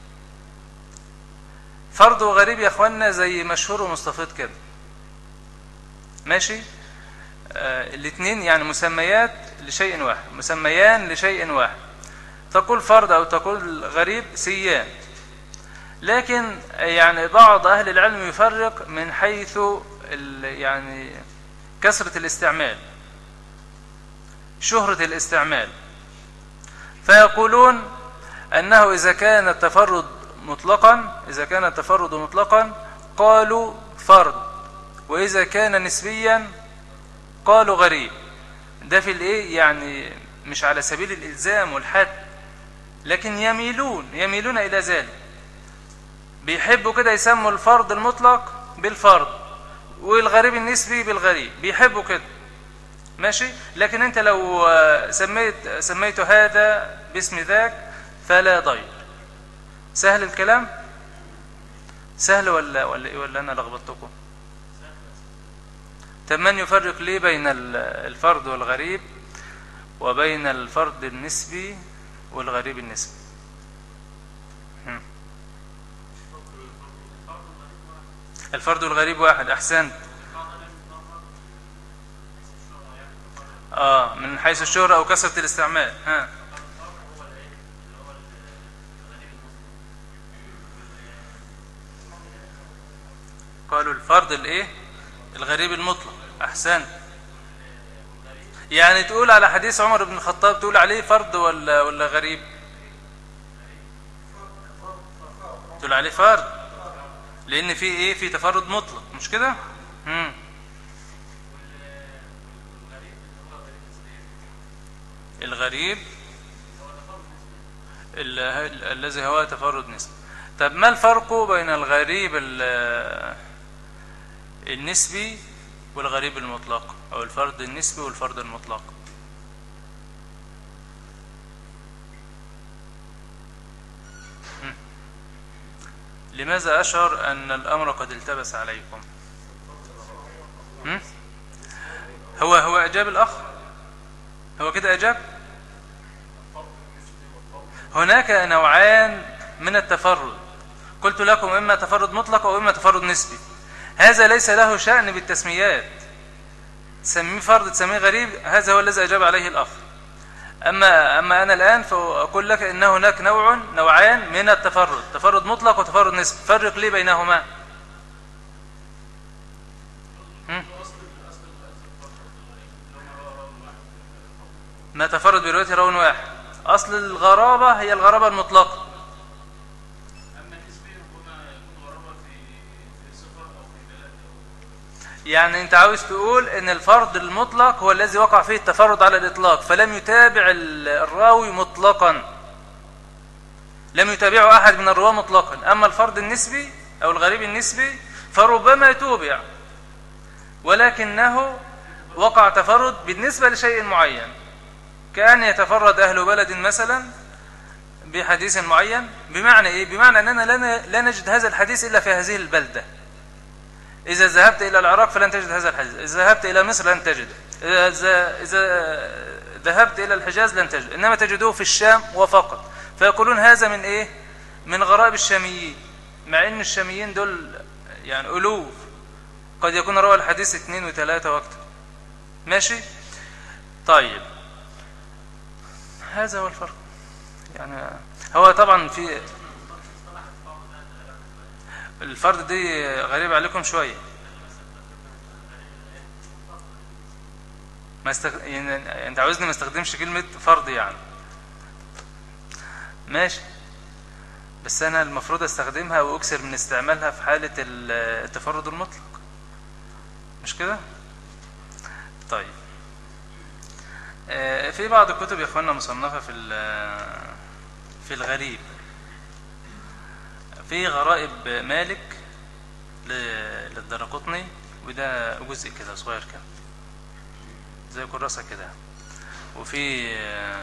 فرد وغريب يا اخوانا زي مشهور ومستفيض كده، ماشي؟ الاثنين يعني مسميات لشيء واحد، مسميان لشيء واحد. تقول فرد أو تقول غريب سيان، لكن يعني بعض أهل العلم يفرق من حيث يعني كثرة الاستعمال، شهرة الاستعمال. فيقولون أنه إذا كان التفرد مطلقا قالوا فرد، وإذا كان نسبيا قالوا غريب. ده في الايه يعني مش على سبيل الإلزام والحد، لكن يميلون إلى ذلك. بيحبوا كده يسموا الفرد المطلق بالفرد والغريب النسبي بالغريب، بيحبوا كده، ماشي؟ لكن انت لو سميت هذا باسم ذاك فلا ضير. سهل الكلام؟ سهل ولا انا لخبطتكم؟ طب من يفرق ليه بين الفرد والغريب وبين الفرد النسبي والغريب النسبي؟ الفرد والغريب واحد. احسنت. من حيث الشهرة او كثرة الاستعمال. قالوا الفرد الايه؟ الغريب المطلق. احسنت. يعني تقول على حديث عمر بن الخطاب تقول عليه فرد ولا غريب؟ تقول عليه فرد، لان في ايه؟ في تفرد مطلق، مش كده؟ الغريب الذي هو تفرد نسبي. طب ما الفرق بين الغريب النسبي والغريب المطلق، او الفرد النسبي والفرد المطلق؟ لماذا أشعر أن الأمر قد التبس عليكم؟ هو أجاب الأخ؟ هو كده أجاب؟ هناك نوعان من التفرد، قلت لكم إما تفرد مطلق أو إما تفرد نسبي. هذا ليس له شأن بالتسميات، تسميه فرد تسميه غريب، هذا هو الذي أجاب عليه الأخ. أما أنا الآن فأقول لك إن هناك نوعان من التفرد، تفرد مطلق وتفرد نسبي. فرق لي بينهما. ما تفرد برواية راو واحد. أصل الغرابة هي الغرابة المطلقة. أما النسبي ربما يكون غرابة في صفر أو في بلد. يعني أنت عاوز تقول إن الفرد المطلق هو الذي وقع فيه التفرد على الإطلاق، فلم يتابع الراوي مطلقا، لم يتابعه أحد من الرواة مطلقا. أما الفرد النسبي أو الغريب النسبي فربما يتوبع، ولكنه وقع تفرد بالنسبة لشيء معين، كأن يتفرد أهل بلد مثلا بحديث معين. بمعنى إيه؟ بمعنى أننا لا نجد هذا الحديث إلا في هذه البلدة. إذا ذهبت إلى العراق فلن تجد هذا الحديث، إذا ذهبت إلى مصر لن تجده، إذا ذهبت إلى الحجاز لن تجد، إنما تجدوه في الشام وفقط. فيقولون هذا من إيه؟ من غرائب الشاميين، مع أن الشاميين دول يعني ألوف، قد يكون روى الحديث 2 و3 وأكثر. ماشي؟ طيب هذا هو الفرق. يعني هو طبعا في الفرد دي غريب عليكم شوية. يعني انت عاوزني ما استخدمش كلمة فرض يعني، ماشي، بس انا المفروض استخدمها واكثر من استعمالها في حالة التفرد المطلق، مش كده؟ طيب، في بعض الكتب يا اخوانا مصنفة في الغريب، في غرائب مالك للدرقطني، وده جزء كده صغير كده زي كراسة كده، وفي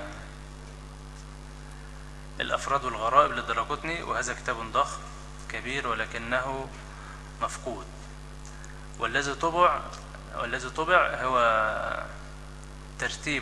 الأفراد والغرائب للدرقطني، وهذا كتاب ضخم كبير ولكنه مفقود، والذي طبع هو ترتيب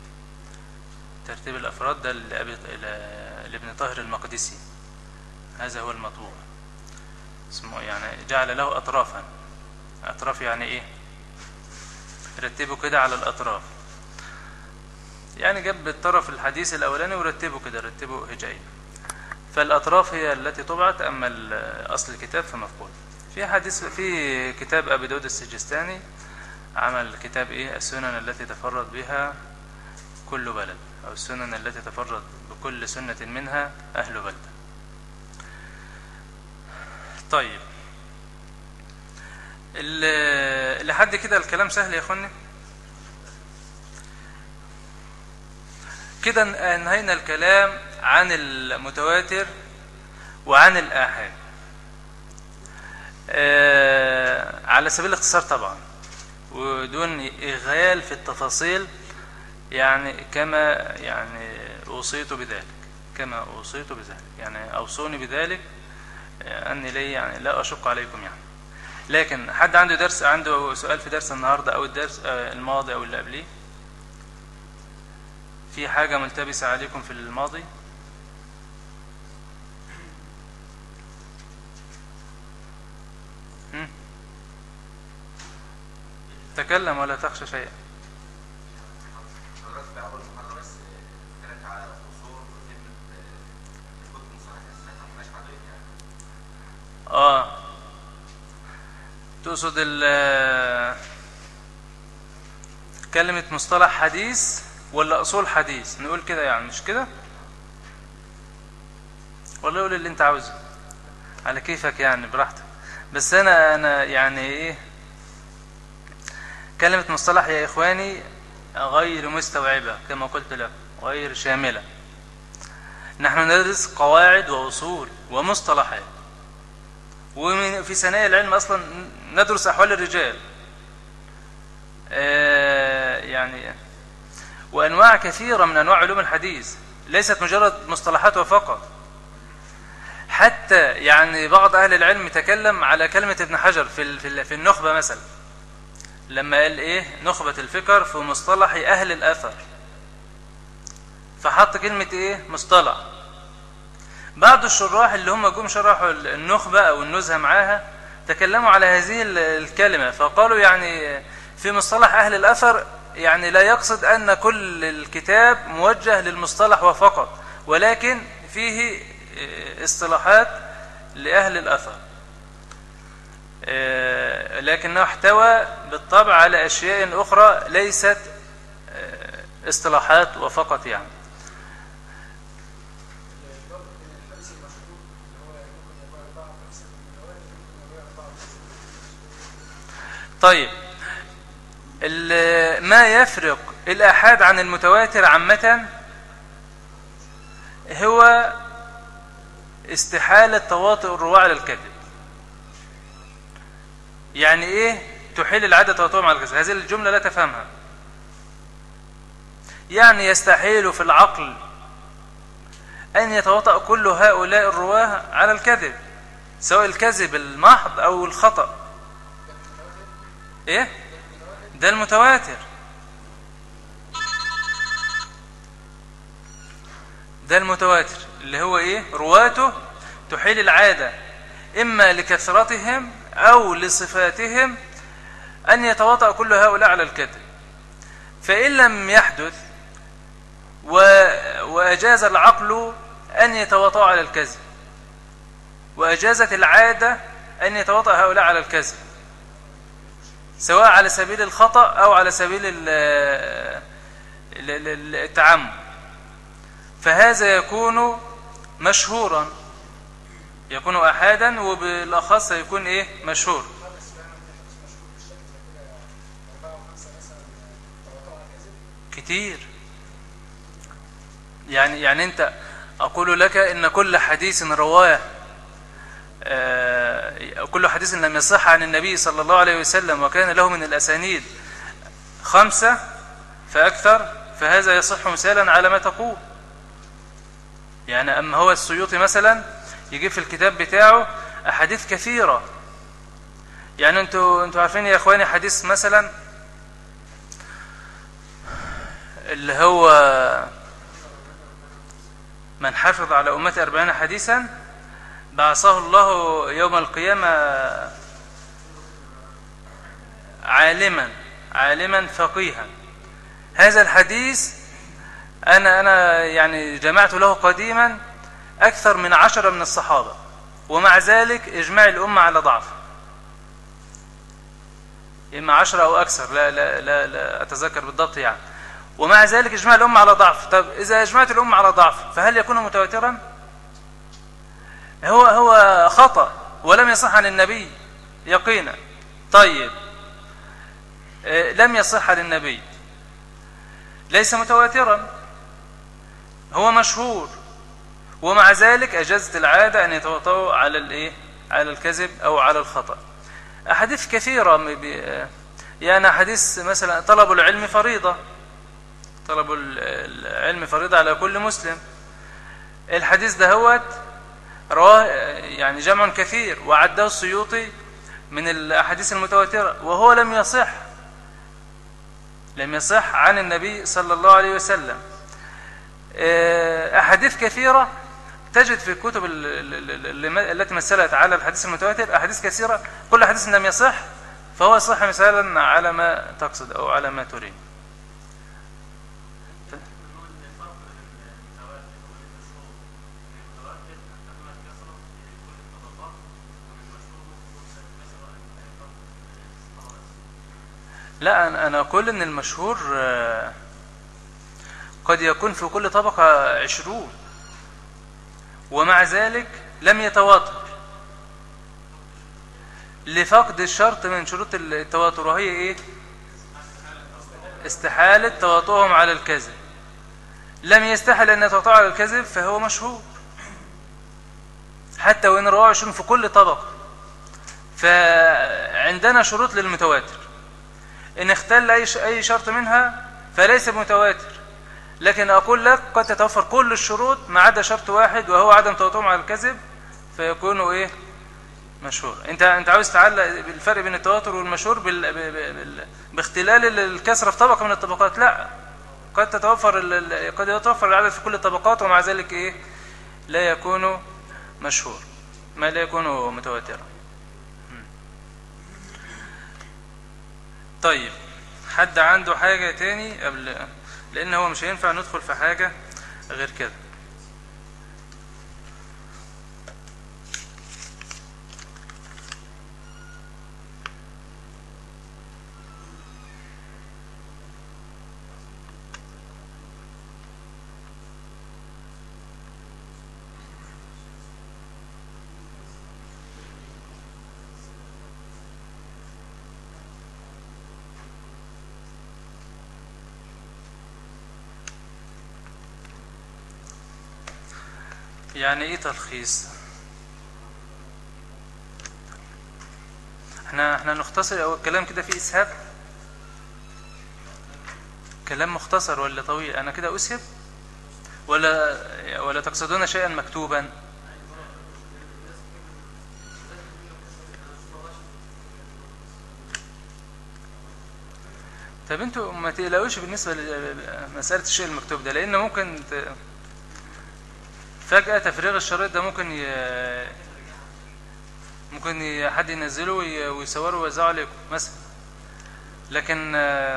الأفراد ده لابن طاهر المقدسي، هذا هو المطبوع، اسمه يعني جعل له أطرافا. أطراف يعني إيه؟ رتبه كده على الأطراف، يعني جاب الطرف الحديث الأولاني ورتبه كده، رتبه هجائي، فالأطراف هي التي طبعت، أما أصل الكتاب فمفقود. في كتاب أبي داود السجستاني عمل كتاب إيه؟ السنن التي تفرد بها كل بلد، أو السنن التي تفرد بكل سنة منها أهل بلدة. طيب، لحد كده الكلام سهل يا اخواني؟ كده انهينا الكلام عن المتواتر وعن الآحاد على سبيل الاختصار طبعا، ودون إغال في التفاصيل، يعني كما أوصيت بذلك، يعني أوصوني بذلك أني لي يعني لا أشق عليكم يعني. لكن حد عنده سؤال في درس النهاردة أو الدرس الماضي أو اللي قبليه؟ في حاجة ملتبسة عليكم في الماضي؟ تكلم ولا تخشى شيئا. تقصد كلمة مصطلح حديث ولا أصول حديث؟ نقول كده يعني، مش كده؟ والله قول اللي انت عاوزه على كيفك يعني، براحتك، بس أنا يعني إيه، كلمة مصطلح يا إخواني غير مستوعبة كما قلت لك، غير شاملة. نحن ندرس قواعد وأصول ومصطلحات، وفي ثنايا العلم أصلا ندرس أحوال الرجال يعني، وأنواع كثيرة من أنواع علوم الحديث، ليست مجرد مصطلحات فقط. حتى يعني بعض أهل العلم تكلم على كلمة ابن حجر في النخبة مثلا، لما قال إيه نخبة الفكر في مصطلح أهل الأثر، فحط كلمة إيه مصطلح. بعض الشراح اللي هم جم شرحوا النخبة أو النزهة معاها تكلموا على هذه الكلمة، فقالوا يعني في مصطلح أهل الأثر يعني لا يقصد أن كل الكتاب موجه للمصطلح وفقط، ولكن فيه اصطلاحات لأهل الأثر، لكنه احتوى بالطبع على أشياء أخرى ليست اصطلاحات وفقط يعني. طيب، ما يفرق الآحاد عن المتواتر عامة هو استحالة تواطؤ الرواة على الكذب. يعني ايه تحيل العادة تواطؤهم على الكذب؟ هذه الجملة لا تفهمها. يعني يستحيل في العقل أن يتواطأ كل هؤلاء الرواة على الكذب، سواء الكذب المحض أو الخطأ. ايه ده المتواتر، ده المتواتر اللي هو ايه رواته تحيل العادة اما لكثرتهم او لصفاتهم ان يتواطأ كل هؤلاء على الكذب. فان لم يحدث واجاز العقل ان يتواطأ على الكذب، واجازت العادة ان يتواطأ هؤلاء على الكذب، سواء على سبيل الخطأ أو على سبيل التعمد، فهذا يكون مشهورا، يكون أحادا، وبالأخص يكون إيه مشهور. كتير. يعني أنت أقول لك إن كل حديث رواه كل حديث لم يصح عن النبي صلى الله عليه وسلم وكان له من الأسانيد 5 فأكثر، فهذا يصح مثالا على ما تقول. يعني أما هو السيوطي مثلا يجيب في الكتاب بتاعه أحاديث كثيرة. يعني انتوا عارفين يا إخواني حديث مثلا اللي هو من حفظ على أمتي 40 حديثا بعثه الله يوم القيامة عالما فقيها. هذا الحديث أنا يعني جمعت له قديما أكثر من 10 من الصحابة، ومع ذلك إجماع الأمة على ضعف، إما 10 أو أكثر، لا أتذكر بالضبط يعني. ومع ذلك إجماع الأمة على ضعف. طب إذا أجمعت الأمة على ضعف فهل يكون متواترا؟ هو خطأ ولم يصح عن النبي يقينا. طيب لم يصح عن النبي، ليس متواترا، هو مشهور، ومع ذلك أجازت العادة أن يتواطؤوا على الإيه؟ على الكذب أو على الخطأ. أحاديث كثيرة، يعني حديث مثلا طلب العلم فريضة، طلب العلم فريضة على كل مسلم. الحديث دهوت رواه يعني جمع كثير، وعده السيوطي من الأحاديث المتواترة، وهو لم يصح عن النبي صلى الله عليه وسلم. أحاديث كثيرة تجد في الكتب التي مثلت على الحديث المتواتر أحاديث كثيرة، كل حديث لم يصح فهو يصح مثالا على ما تقصد أو على ما تريد. لا، أنا أقول إن المشهور قد يكون في كل طبقة 20، ومع ذلك لم يتواتر لفقد الشرط من شروط التواتر، وهي إيه؟ استحالة تواطؤهم على الكذب. لم يستحل أن يتواطؤوا على الكذب فهو مشهور، حتى وإن رواه 20 في كل طبقة. فعندنا شروط للمتواتر، إن اختل أي شرط منها فليس بمتواتر. لكن أقول لك قد تتوفر كل الشروط ما عدا شرط واحد، وهو عدم تواطؤهم على الكذب، فيكون إيه؟ مشهور. أنت عاوز تعلق بالفرق بين التواتر والمشهور باختلال الكسرة في طبقة من الطبقات. لا، قد يتوفر العدد في كل الطبقات، ومع ذلك إيه؟ لا يكون مشهور، ما لا يكون متواترا. طيب، حد عنده حاجة تاني قبل؟ لأن هو مش هينفع ندخل في حاجة غير كده. يعني ايه تلخيص؟ احنا نختصر او الكلام كده فيه اسهاب؟ كلام مختصر ولا طويل؟ انا كده اسهب ولا تقصدون شيئا مكتوبا؟ طب انتوا ما تقلقوش بالنسبة لمسألة الشيء المكتوب ده، لان ممكن فجأة تفريغ الشريط ده ممكن حد ينزله ويصوره ويوزعه عليكم مثلا. لكن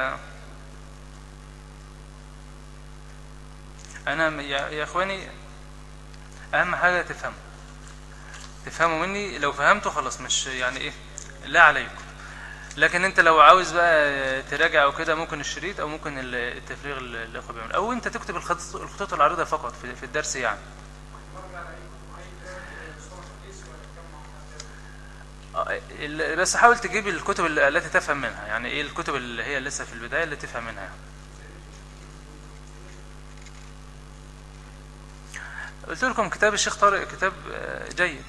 أنا يا إخواني أهم حاجة تفهموا مني. لو فهمتوا خلاص، مش يعني إيه، لا عليكم. لكن انت لو عاوز بقى تراجع او كده ممكن الشريط او ممكن التفريغ اللي الاخوه بيعمل، او انت تكتب الخطوط العريضه فقط في الدرس يعني. بس حاول تجيب الكتب التي تفهم منها، يعني ايه الكتب اللي هي لسه في البدايه اللي تفهم منها يعني. قلت لكم كتاب الشيخ طارق كتاب جيد.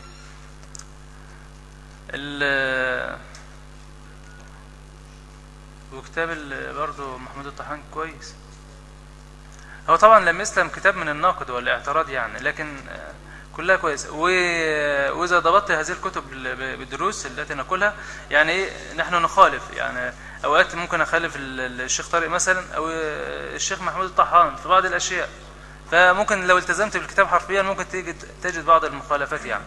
وكتاب برضه محمود الطحان كويس. هو طبعا لم يسلم كتاب من النقد والاعتراض يعني، لكن كلها كويسه. واذا ضبطت هذه الكتب بالدروس التي نقولها، يعني ايه نحن نخالف، يعني اوقات ممكن اخالف الشيخ طارق مثلا او الشيخ محمود الطحان في بعض الاشياء، فممكن لو التزمت بالكتاب حرفيا ممكن تجد بعض المخالفات يعني.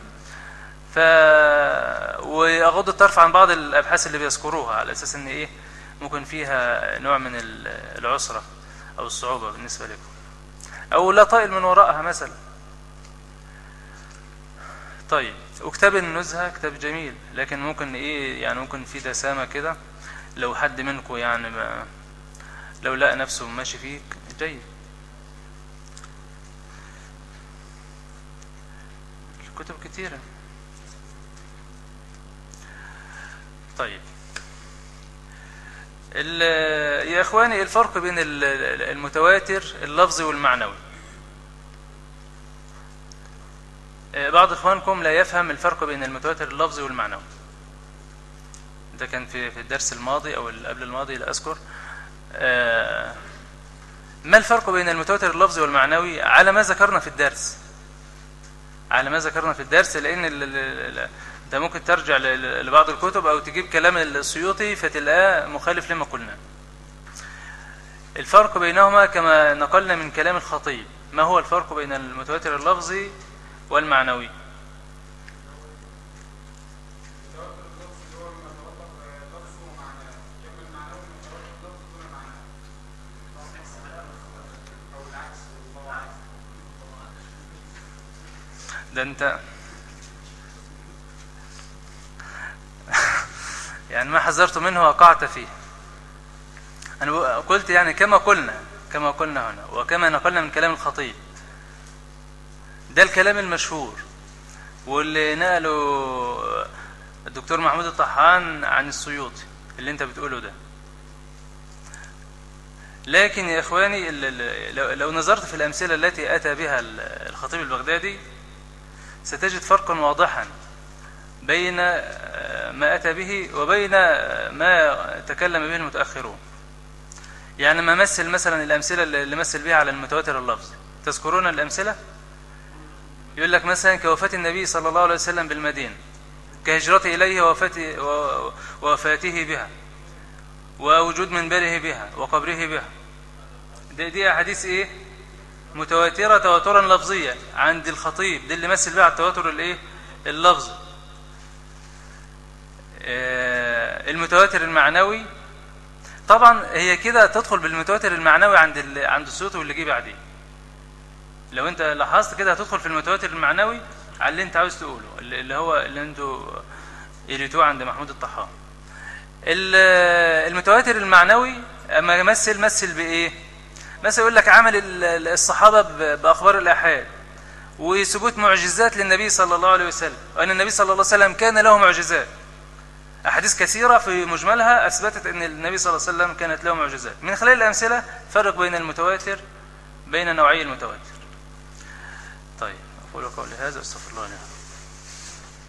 واغض الطرف عن بعض الابحاث اللي بيذكروها على اساس ان ايه ممكن فيها نوع من العسره او الصعوبه بالنسبه لكم، او لا طائل من وراءها مثلا. طيب، وكتاب النزهه كتاب جميل، لكن ممكن ايه يعني ممكن في دسامه كده، لو حد منكم يعني لو لقى نفسه ماشي فيه جيد. الكتب كتيره. طيب، يا اخواني الفرق بين المتواتر اللفظي والمعنوي. بعض اخوانكم لا يفهم الفرق بين المتواتر اللفظي والمعنوي. ده كان في الدرس الماضي او قبل الماضي لا اذكر. ما الفرق بين المتواتر اللفظي والمعنوي على ما ذكرنا في الدرس؟ لان انت ممكن ترجع لبعض الكتب او تجيب كلام السيوطي فتلقاه مخالف لما قلنا. الفرق بينهما كما نقلنا من كلام الخطيب. ما هو الفرق بين المتواتر اللفظي والمعنوي؟ ده انت يعني ما حذرت منه وقعت فيه. أنا قلت يعني كما قلنا هنا وكما نقلنا من كلام الخطيب. ده الكلام المشهور واللي نقله الدكتور محمود الطحان عن السيوطي اللي انت بتقوله ده. لكن يا إخواني لو نظرت في الأمثلة التي أتى بها الخطيب البغدادي ستجد فرقا واضحا بين ما أتى به وبين ما تكلم به المتأخرون. يعني ما مثل مثلا الأمثلة اللي مثل بها على المتواتر اللفظي، تذكرون الأمثلة؟ يقول لك مثلا كوفاة النبي صلى الله عليه وسلم بالمدينة، كهجرته إليه ووفاته بها، ووجود منبره بها وقبره بها. دي أحاديث إيه؟ متواترة تواترا لفظيا عند الخطيب. دي اللي مثل بها على التواتر الإيه؟ اللفظي. المتواتر المعنوي طبعا هي كده تدخل بالمتواتر المعنوي عند السيوطي واللي جه بعديه. لو انت لاحظت كده هتدخل في المتواتر المعنوي على اللي انت عاوز تقوله، اللي انتوا قريتوه عند محمود الطحان. المتواتر المعنوي اما مثل بايه؟ مثلا يقول لك عمل الصحابه باخبار الاحاد وثبوت معجزات للنبي صلى الله عليه وسلم، وان النبي صلى الله عليه وسلم كان له معجزات. أحاديث كثيرة في مجملها أثبتت أن النبي صلى الله عليه وسلم كانت له معجزات. من خلال الأمثلة فرق بين المتواتر بين نوعي المتواتر. طيب، أقول قولي هذا، أستغفر الله لي.